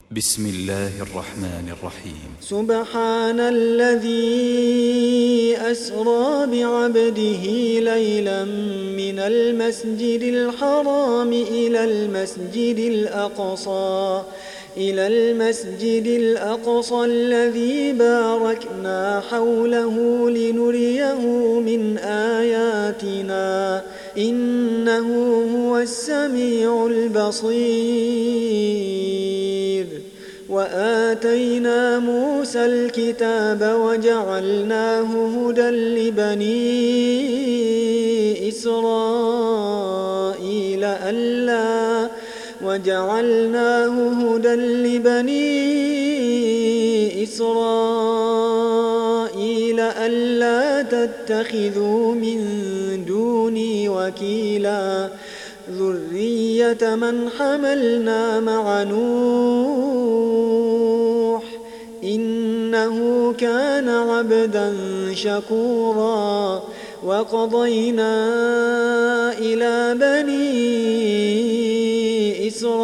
بسم الله الرحمن الرحيم. سبحان الذي أسرى بعبده ليلا من المسجد الحرام إلى المسجد الأقصى الذي باركنا حوله لنريه من آياتنا إنه هو السميع البصير. وآتينا موسى الكتاب وجعلناه هدى لبني إسرائيل ألا تتخذوا من دوني وكيلا ذرية من حملنا مع نوح إنه كان عبدا شكورا. وقضينا إلى بني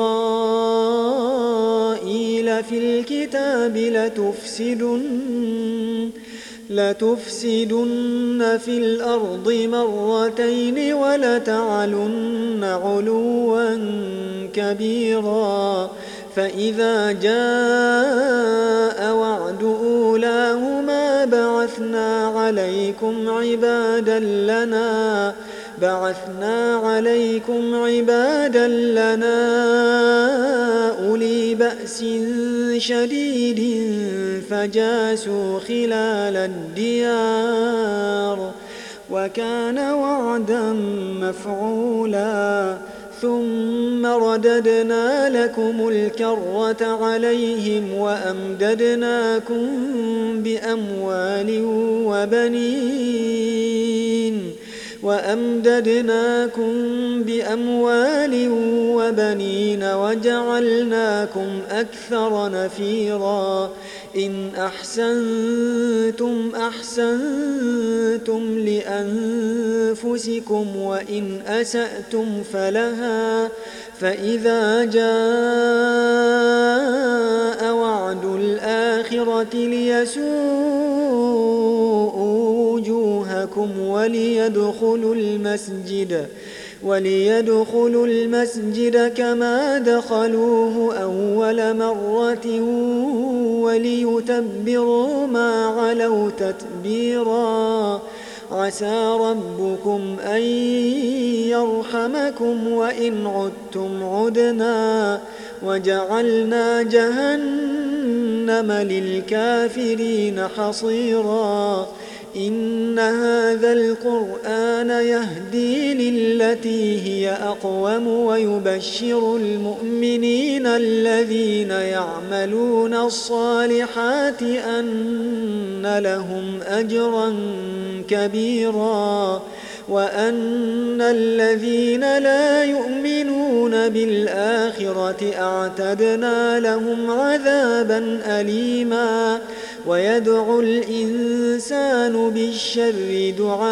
إسرائيل في الكتاب لتفسدن في الأرض مرتين ولتعلن علوا كبيرا. فإذا جاء وعد أولاهما بعثنا عليكم عبادا لنا أولي بأس شديد فجاسوا خلال الديار وكان وعدا مفعولا. ثم رددنا لكم الكرة عليهم وأمددناكم بأموال وجعلناكم أكثر نفيرا. إن أحسنتم أحسنتم لأنفسكم وإن أسأتم فلها. فإذا جاء وعد الآخرة ليسوءوا وجوهكم وليدخلوا المسجد كما دخلوه أول مرة وليتبروا ما علوا تتبيرا. عسى ربكم أن يرحمكم وإن عدتم عدنا وجعلنا جهنم للكافرين حصيرا. إن هذا القرآن يهدي للتي هي أقوم ويبشر المؤمنين الذين يعملون الصالحات أن لهم أجرا كبيرا وأن الذين لا يؤمنون بالآخرة أعتدنا لهم عذابا أليما. ويدعو الإنسان بالشر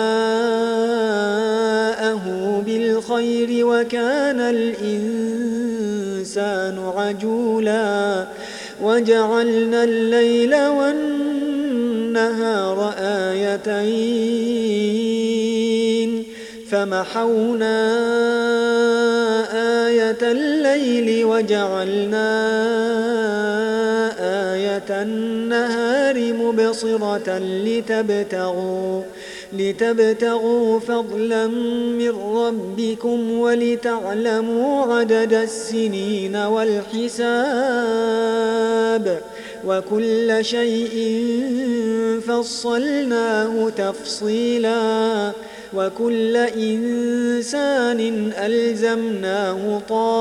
دعاءه بالخير وكان الإنسان عجولا. وجعلنا الليل والنهار آيتين فمحونا آية الليل وجعلنا آية النهار مبصرة لتبتغوا فضلا من ربكم ولتعلموا عدد السنين والحساب وكل شيء فصلناه تفصيلا. وكل إنسان ألزمناه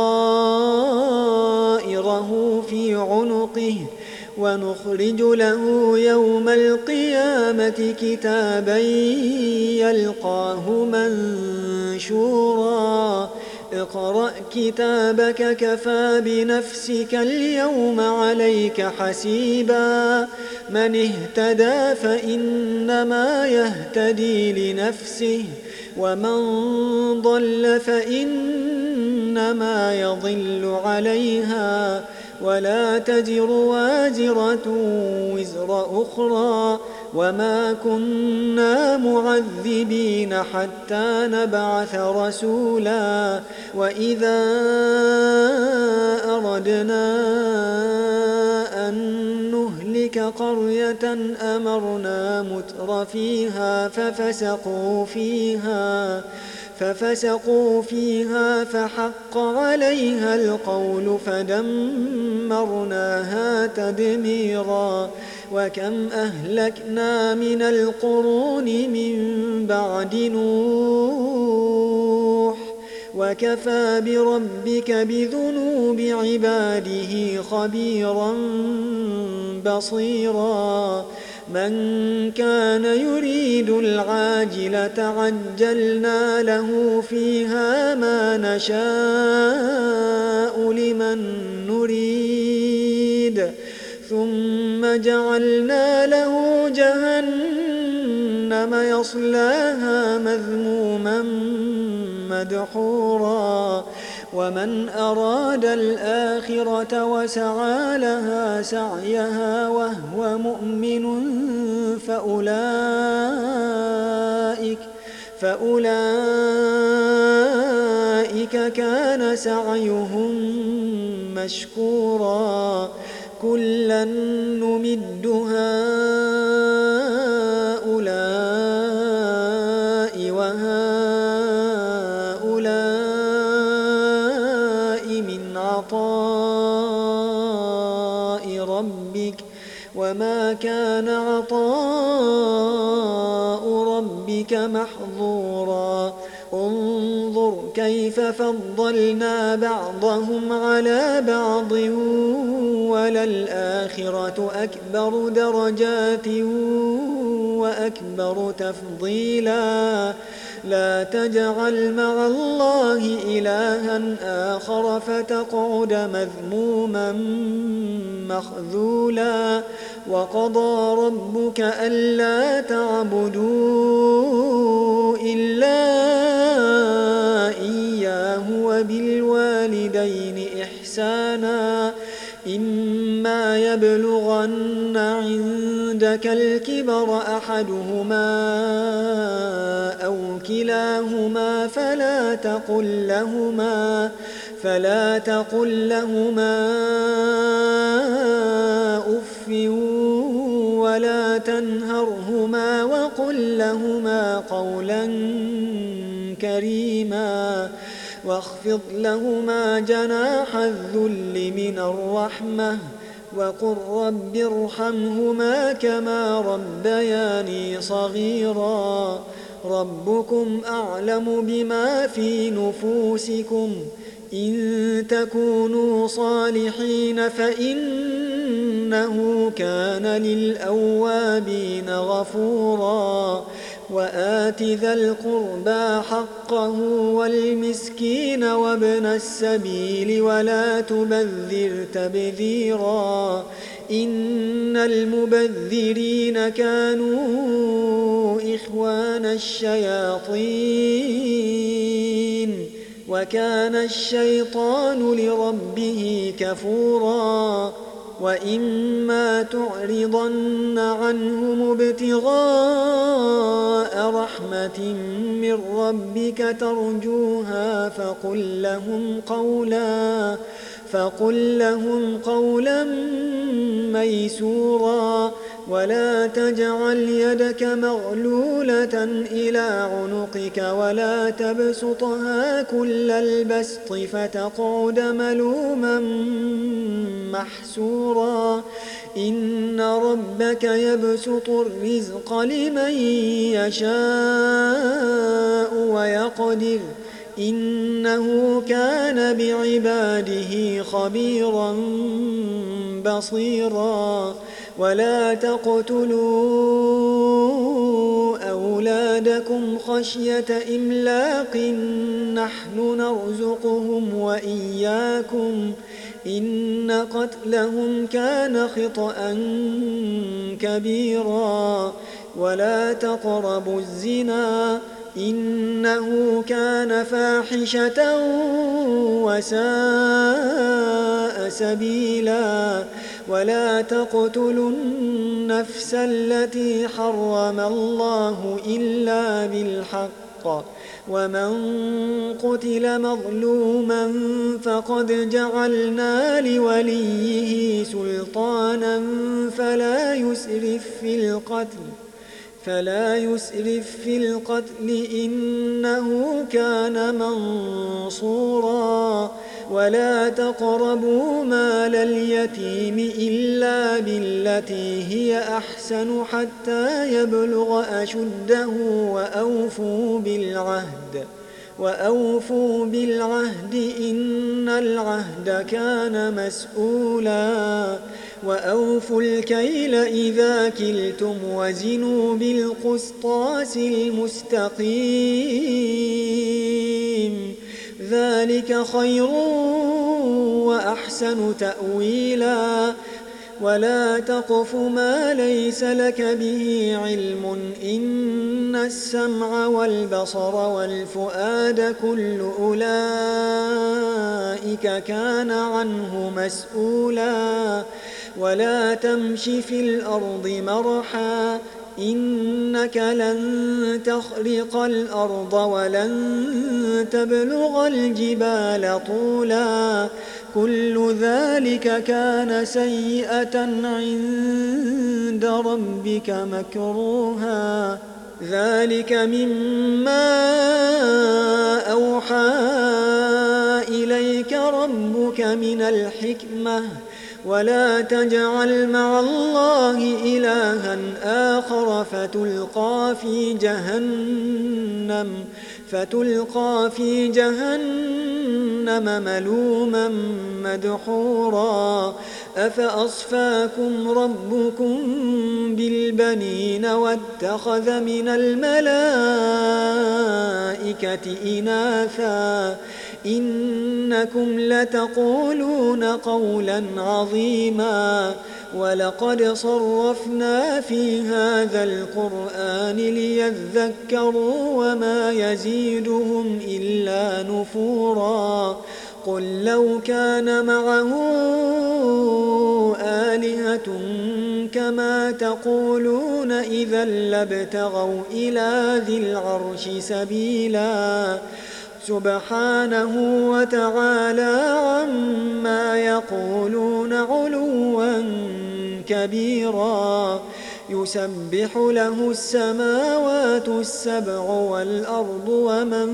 طائره في عنقه ونخرج له يوم القيامة كتابا يلقاه منشورا. اقرأ كتابك كفى بنفسك اليوم عليك حسيبا. من اهتدى فإنما يهتدي لنفسه ومن ضل فإنما يضل عليها ولا تزر وازرة وزر أخرى وما كنا معذبين حتى نبعث رسولا وإذا أردنا أن نهلك قرية أمرنا متر فيها ففسقوا فيها فحق عليها القول فدمرناها تدميرا وكم أهلكنا من القرون من بعد نوح وكفى بربك بذنوب عباده خبيرا بصيرا من كان يريد العاجلة عجلنا له فيها ما نشاء لمن نريد ثم جعلنا له جهنم يصلاها مذموما مدحورا ومن أراد الآخرة وسعى لها سعيها وهو مؤمن فأولئك كان سعيهم مشكورا كلا نمد هؤلاء وهؤلاء من عطاء ربك وما كان عطاء ربك محظورا انظر كيف فضلنا بعضهم على بعض وللآخرة أكبر درجات وأكبر تفضيلا لا تجعل مع الله إلها آخر فتقعد مذموما مخذولا وقضى ربك ألا تعبدوا إلا إياه وبالوالدين إحسانا إما يبلغن عندك الكبر أحدهما أو كلاهما فلا تقل لهما أف ولا تنهرهما وقل لهما قولا كريما واخفض لهما جناح الذل من الرحمة وقل رب ارحمهما كما ربياني صغيرا ربكم أعلم بما في نفوسكم إن تكونوا صالحين فإنه كان للأوابين غفورا وآت ذا القربى حقه والمسكين وابن السبيل ولا تبذر تبذيرا إن المبذرين كانوا إخوان الشياطين وكان الشيطان لربه كفورا وإما تعرضن عنهم ابتغاء رحمة من ربك ترجوها فقل لهم قولا ميسورا ولا تجعل يدك مغلولة إلى عنقك ولا تبسطها كل البسط فتقعد ملوما محسورا إن ربك يبسط الرزق لمن يشاء ويقدر إنه كان بعباده خبيرا بصيرا ولا تقتلوا أولادكم خشية إملاق نحن نرزقهم وإياكم إن قتلهم كان خطأ كبيرا ولا تقربوا الزنا إنه كان فاحشة وساء سبيلا ولا تقتلوا النفس التي حرم الله إلا بالحق ومن قتل مظلوما فقد جعلنا لوليه سلطانا فلا يسرف في القتل إنه كان منصورا ولا تقربوا مال اليتيم إلا بالتي هي أحسن حتى يبلغ أشده وأوفوا بالعهد إن العهد كان مسؤولا وأوفوا الكيل إذا كلتم وزنوا بالقسطاس المستقيم ذلك خير وأحسن تأويلا ولا تقف ما ليس لك به علم إن السمع والبصر والفؤاد كل أولئك كان عنه مسؤولا ولا تمش في الأرض مرحا إنك لن تخرق الأرض ولن تبلغ الجبال طولا كل ذلك كان سيئة عند ربك مكروها ذلك مما أوحى إليك ربك من الحكمة ولا تجعل مع الله إلها آخر فتلقى في جهنم ملوما مدحورا أفأصفاكم ربكم بالبنين واتخذ من الملائكة إناثا إنكم لتقولون قولا عظيما ولقد صرفنا في هذا القرآن ليذكروا وما يزيدهم إلا نفورا قل لو كان معه آلهة كما تقولون إذا لابتغوا إلى ذي العرش سبيلا سبحانه وتعالى عما يقولون علوا كبيرا يسبح له السماوات السبع والأرض ومن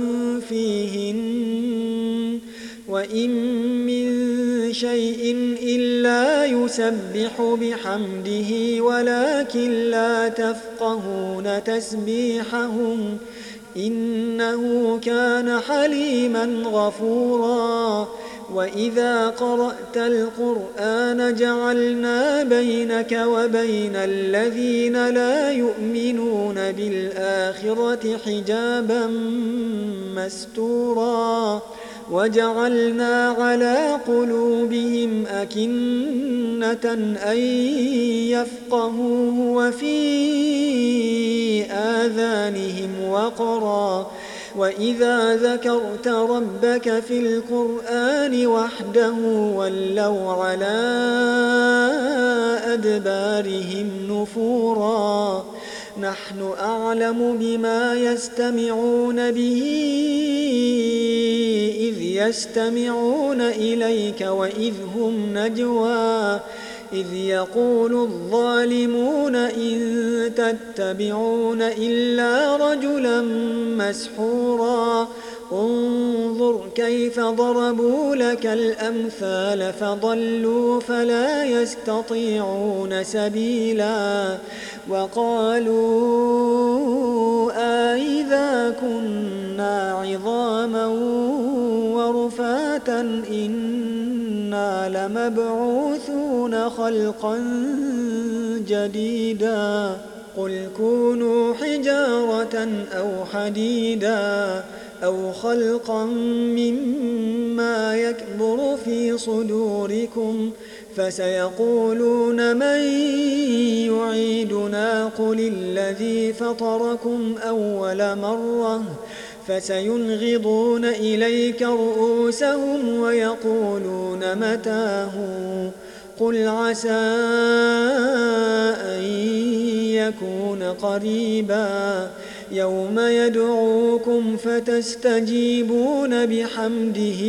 فيهن وإن من شيء إلا يسبح بحمده ولكن لا تفقهون تسبيحهم إنه كان حليما غفورا وإذا قرأت القرآن جعلنا بينك وبين الذين لا يؤمنون بالآخرة حجابا مستورا وجعلنا على قلوبهم أكنة أن يفقهوه وفي آذانهم وقرا وإذا ذكرت ربك في القرآن وحده ولوا على أدبارهم نفورا نحن أعلم بما يستمعون به إذ يستمعون إليك وإذ هم نجوى إذ يقول الظالمون إن تتبعون إلا رجلا مسحورا انظر كيف ضربوا لك الأمثال فضلوا فلا يستطيعون سبيلا وقالوا أإذا كنا عظاما ورفاتا إنا لمبعوثون خلقا جديدا قل كونوا حجارة أو حديدا أو خلقا مما يكبر في صدوركم فسيقولون من يعيدنا قل الذي فطركم أول مرة فسينغضون إليك رؤوسهم ويقولون متاه قل عسى أن يكون قريبا يوم يدعوكم فتستجيبون بحمده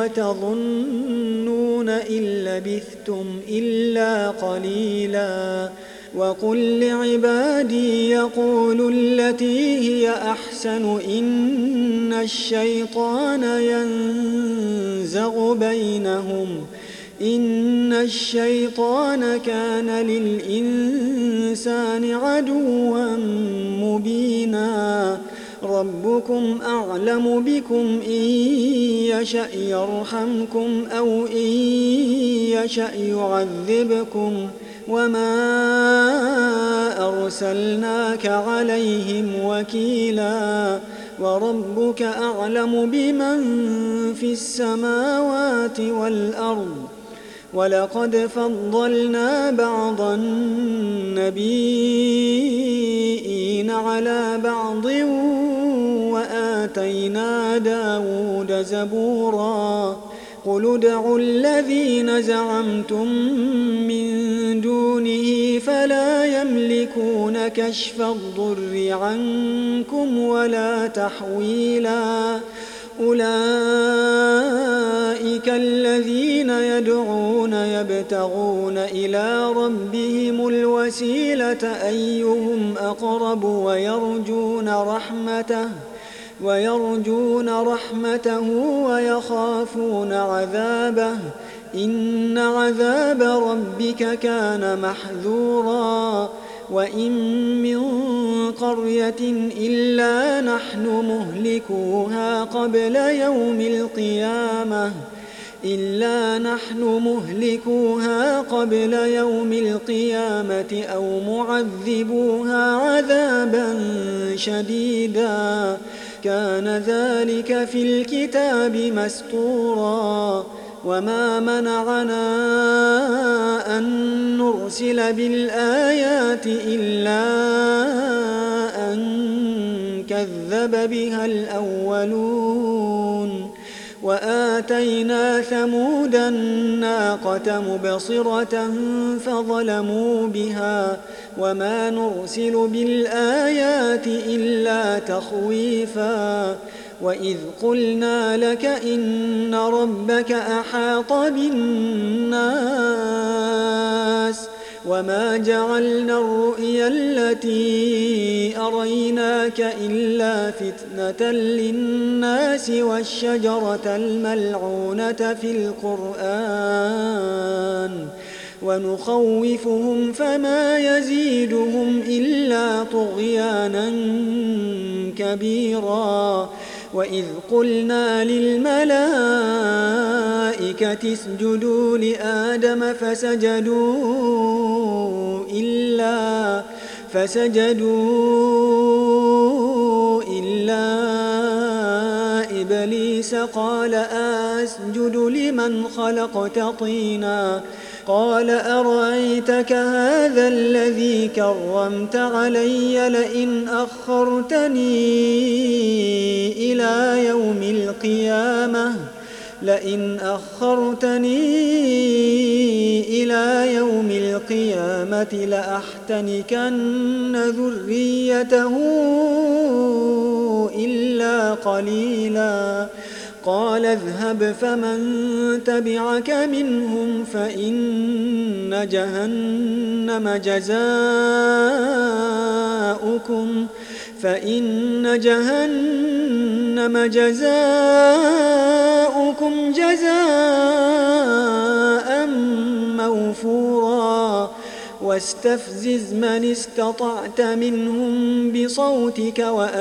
وتظنون إن لبثتم إلا قليلا وقل لعبادي يقولوا التي هي أحسن إن الشيطان ينزغ بينهم إن الشيطان كان للإنسان عدوا مبينا ربكم أعلم بكم إن يشأ يرحمكم أو إن يشأ يعذبكم وما أرسلناك عليهم وكيلا وربك أعلم بمن في السماوات والأرض ولقد فضلنا بعض النبيين على بعض وآتينا داود زبورا قل ادعوا الذين زعمتم من دونه فلا يملكون كشف الضر عنكم ولا تحويلا أولئك الذين يدعون يبتغون إلى ربهم الوسيلة أيهم أقرب ويرجون رحمته ويخافون عذابه إن عذاب ربك كان محذورا وإن من قرية إلا نحن مهلكوها قبل يوم القيامة أو معذبوها عذابا شديدا كان ذلك في الكتاب مسطورا وما منعنا أن نرسل بالآيات إلا أن كذب بها الأولون وآتينا ثمود الناقة مبصرة فظلموا بها وما نرسل بالآيات إلا تخويفا وإذ قلنا لك إن ربك أحاط بالناس وما جعلنا الرؤيا التي أريناك إلا فتنة للناس والشجرة الملعونة في القرآن ونخوفهم فما يزيدهم إلا طغيانا كبيرا وإذ قلنا للملائكة اسجدوا لآدم فسجدوا إلا إبليس قال أسجد لمن خلقت طينا قال أرأيتك هذا الذي كرمت علي لئن أخرتني إلى يوم القيامة لأحتنكن ذريته إلا قليلا قال اذهب فمن تبعك منهم فإن جهنم جزاؤكم جزاء موفورا واستفزز من استطعت منهم بصوتك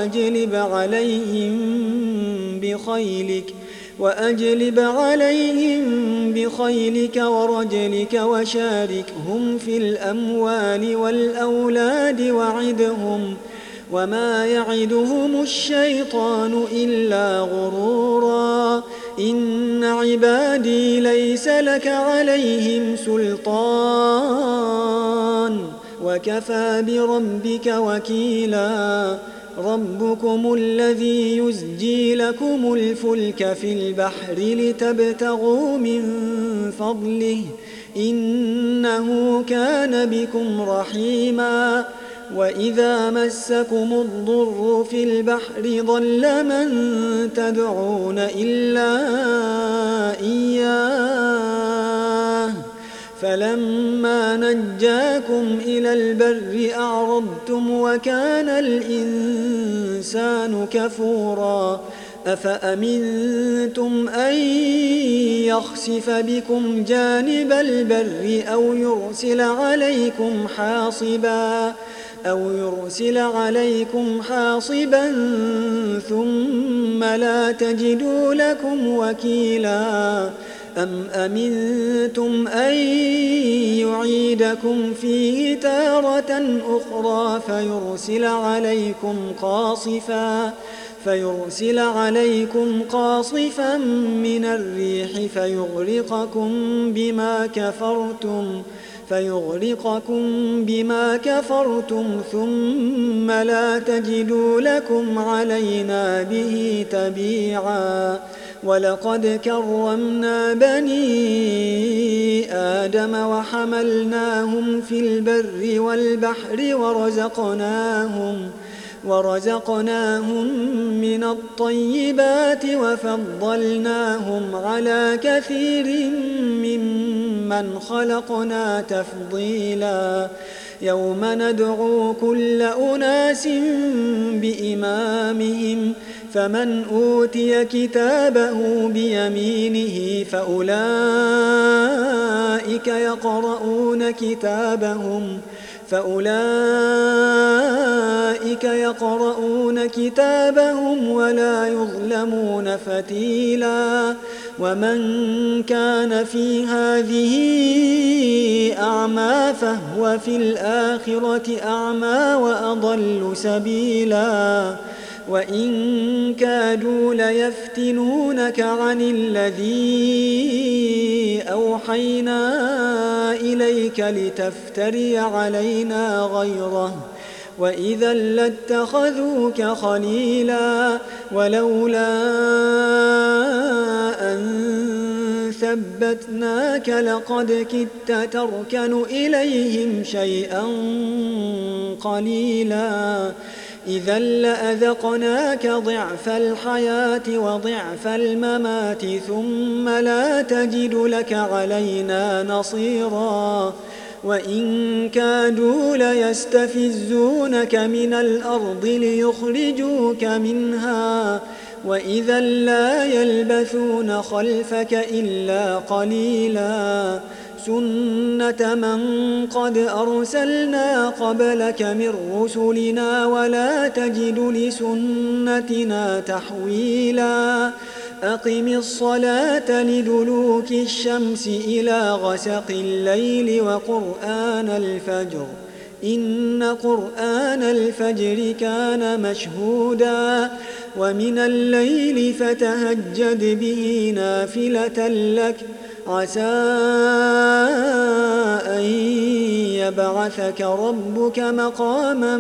وأجلب عليهم بخيلك ورجلك وشاركهم في الأموال والأولاد وعدهم وما يعدهم الشيطان إلا غرورا إن عبادي ليس لك عليهم سلطان وكفى بربك وكيلا ربكم الذي يزجي لكم الفلك في البحر لتبتغوا من فضله إنه كان بكم رحيما وإذا مسكم الضر في البحر ضل من تدعون إلا إياه فلما نجاكم إلى البر أعرضتم وكان الإنسان كفورا أفأمنتم أن يخسف بكم جانب البر أو يرسل عليكم حاصبا ثم لا تجدوا لكم وكيلا أم أمنتم أن يعيدكم فيه تارة أخرى فيرسل عليكم قاصفا من الريح فيغرقكم بما كفرتم ثم لا تجدوا لكم علينا به تبيعا ولقد كرمنا بني آدم وحملناهم في البر والبحر ورزقناهم من الطيبات وفضلناهم على كثير ممن خلقنا تفضيلا يوم ندعو كل أناس بإمامهم فمن أوتي كتابه بيمينه فأولئك يقرؤون كتابهم ولا يظلمون فتيلا ومن كان في هذه أعمى فهو في الآخرة أعمى وأضل سبيلا وإن كادوا ليفتنونك عن الذي أوحينا إليك لتفتري علينا غيره وإذا لاتخذوك خليلا ولولا أن ثبتناك لقد كدت تركن إليهم شيئا قليلا إذا لأذقناك ضعف الحياة وضعف الممات ثم لا تجد لك علينا نصيرا وإن كادوا ليستفزونك من الأرض ليخرجوك منها وإذا لا يلبثون خلفك إلا قليلا سنة من قد أرسلنا قبلك من رسلنا ولا تجد لسنتنا تحويلا أقم الصلاة لدلوك الشمس إلى غسق الليل وقرآن الفجر إن قرآن الفجر كان مشهودا ومن الليل فتهجد به نافلة لك عسى أن يبعثك ربك مقاما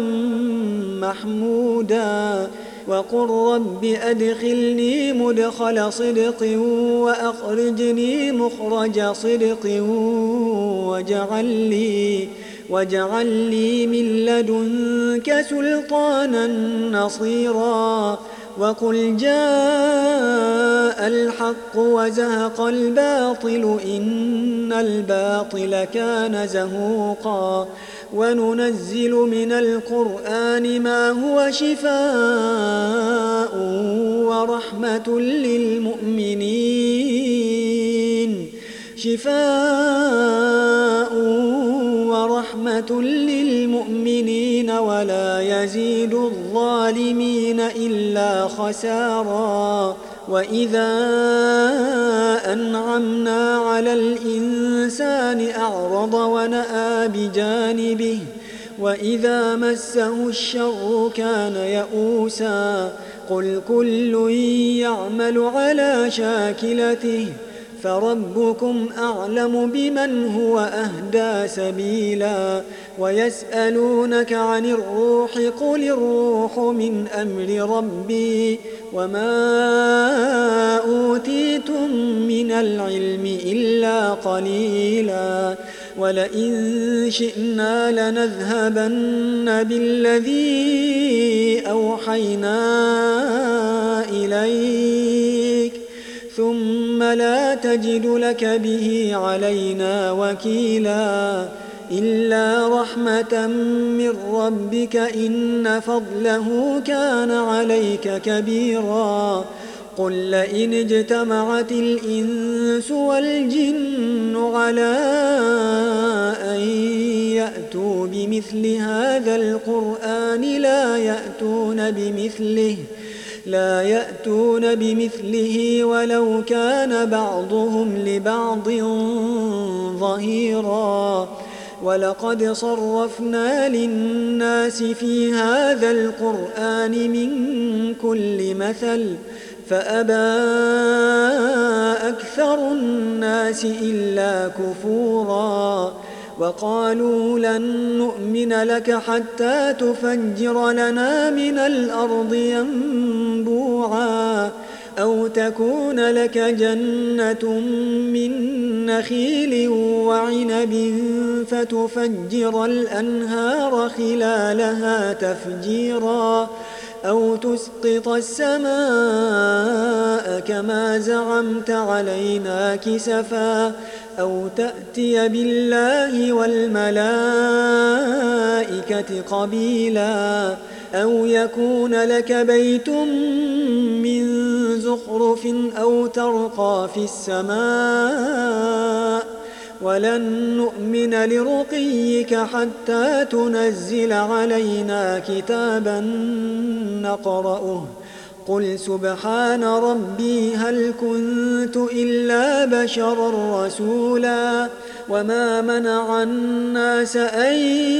محمودا وقل رب أدخلني مدخل صدق وأخرجني مخرج صدق واجعل لي من لدنك سلطانا نصيرا وقل جاء الحق وزهق الباطل إن الباطل كان زهوقا وننزل من القرآن ما هو شفاء ورحمة للمؤمنين ولا يزيد الظالمين إلا خسارا وإذا أنعمنا على الإنسان أعرض ونأى بجانبه وإذا مسه الشر كان يئوسا قل كل يعمل على شاكلته فربكم أعلم بمن هو أهدى سبيلا ويسألونك عن الروح قل الروح من أمر ربي وما أوتيتم من العلم إلا قليلا ولئن شئنا لنذهبن بالذي أوحينا إليك ثم لا تجد لك به علينا وكيلا إلا رحمة من ربك إن فضله كان عليك كبيرا قل لئن اجتمعت الإنس والجن على أن يأتوا بمثل هذا القرآن لا يأتون بمثله ولو كان بعضهم لبعض ظهيرا ولقد صرفنا للناس في هذا القرآن من كل مثل فأبى أكثر الناس إلا كفورا وقالوا لن نؤمن لك حتى تفجر لنا من الأرض ينبوعا أو تكون لك جنة من نخيل وعنب فتفجر الأنهار خلالها تفجيرا أو تسقط السماء كما زعمت علينا كسفا أو تأتي بالله والملائكة قبيلا أو يكون لك بيت من زخرف أو ترقى في السماء ولن نؤمن لرقيك حتى تنزل علينا كتابا نقرأه قل سبحان ربي هل كنت إلا بشرا رسولا وما منع الناس أن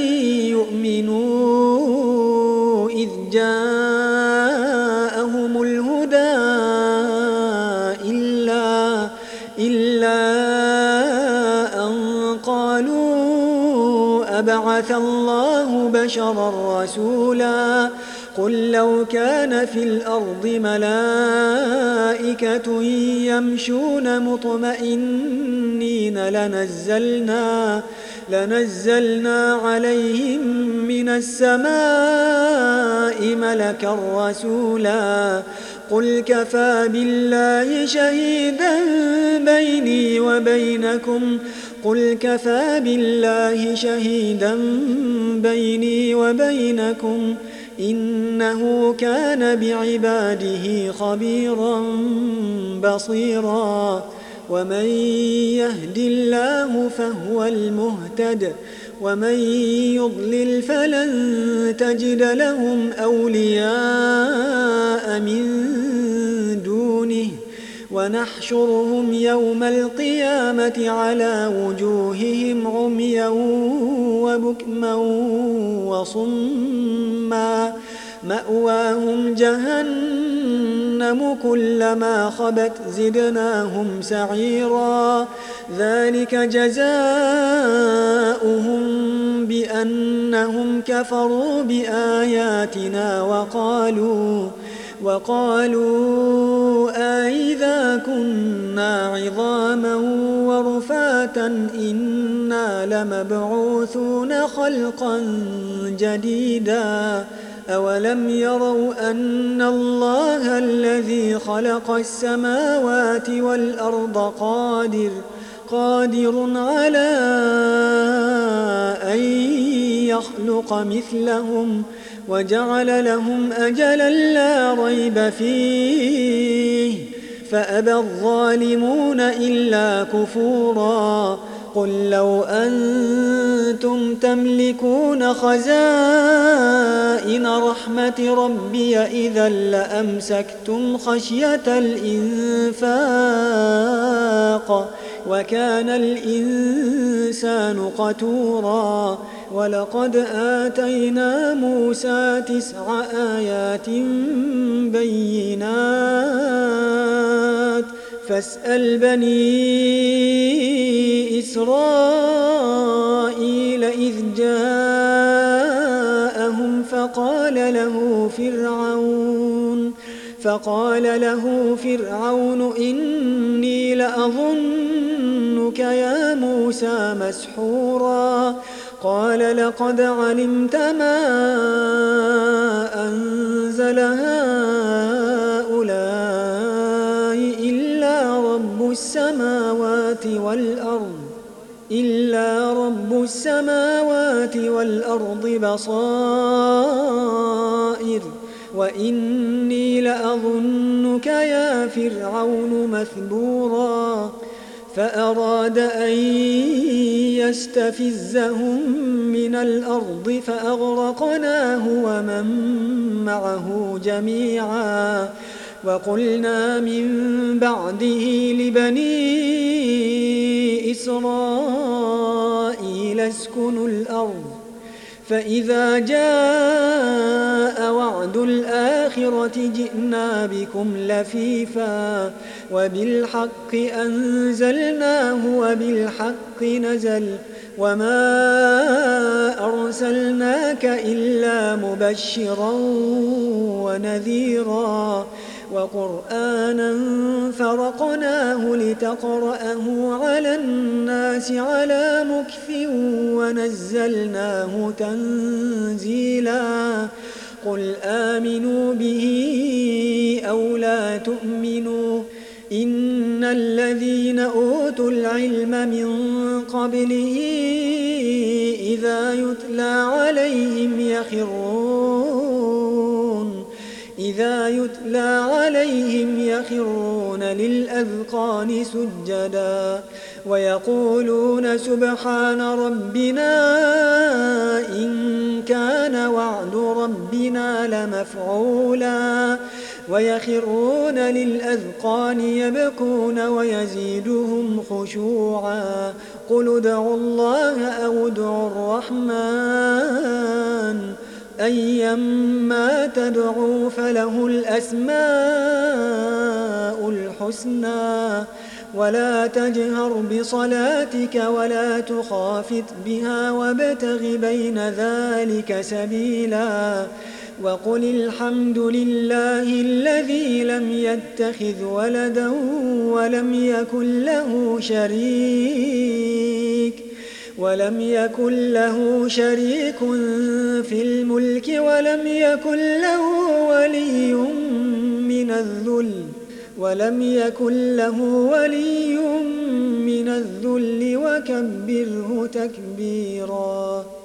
يؤمنوا إذ جاءهم الهدى إلا أن قالوا أبعث الله بشرا رسولا قل لو كان في الأرض ملائكة يمشون مطمئنين لنزلنا عليهم من السماء ملكا رسولا قل كفى بالله شهيدا بيني وبينكم إنه كان بعباده خبيرا بصيرا ومن يهد الله فهو المهتد ومن يضلل فلن تجد لهم أولياء من دونه ونحشرهم يوم القيامة على وجوههم عميا وبكما وصما مأواهم جهنم كلما خبت زدناهم سعيرا ذلك جزاؤهم بأنهم كفروا بآياتنا وقالوا أإذا كنا عظاما ورفاتا إنا لمبعوثون خلقا جديدا أولم يروا أن الله الذي خلق السماوات والأرض قادر على أن يخلق مثلهم وجعل لهم أجلا لا ريب فيه فأبى الظالمون إلا كفورا قل لو أنتم تملكون خزائن رحمة ربي إذا لأمسكتم خشية الإنفاق وكان الإنسان قتورا ولقد آتينا موسى 9 آيات بينات فاسأل بني إسرائيل إذ جاءهم فقال له فرعون إني لأظنك يا موسى مسحورا قال لقد علمت ما أنزل هؤلاء إلا رب السماوات والأرض بصائر وإني لأظنك يا فرعون مثبورا فأراد أن يستفزهم من الأرض فأغرقناه ومن معه جميعا وقلنا من بعده لبني إسرائيل اسكنوا الأرض فإذا جاء وعد الآخرة جئنا بكم لفيفا وبالحق أنزلناه وبالحق نزل وما أرسلناك إلا مبشرا ونذيرا وقرآنا فرقناه لتقرأه على الناس على مكث ونزلناه تنزيلا قل آمنوا به أو لا تؤمنوا إن الذين أوتوا العلم من قبله إذا يتلى عليهم يخرون للأذقان سجدا ويقولون سبحان ربنا إن كان وعد ربنا لمفعولا ويخرون للأذقان يبكون ويزيدهم خشوعا قل ادعوا الله أو ادعوا الرحمن أيما تدعوا فله الأسماء الحسنى ولا تجهر بصلاتك ولا تخافت بها وابتغ بين ذلك سبيلا وقل الحمد لله الذي لم يتخذ ولدا ولم يكن له شريك في الملك ولم يكن له ولي من الذل وكبره تكبيرا.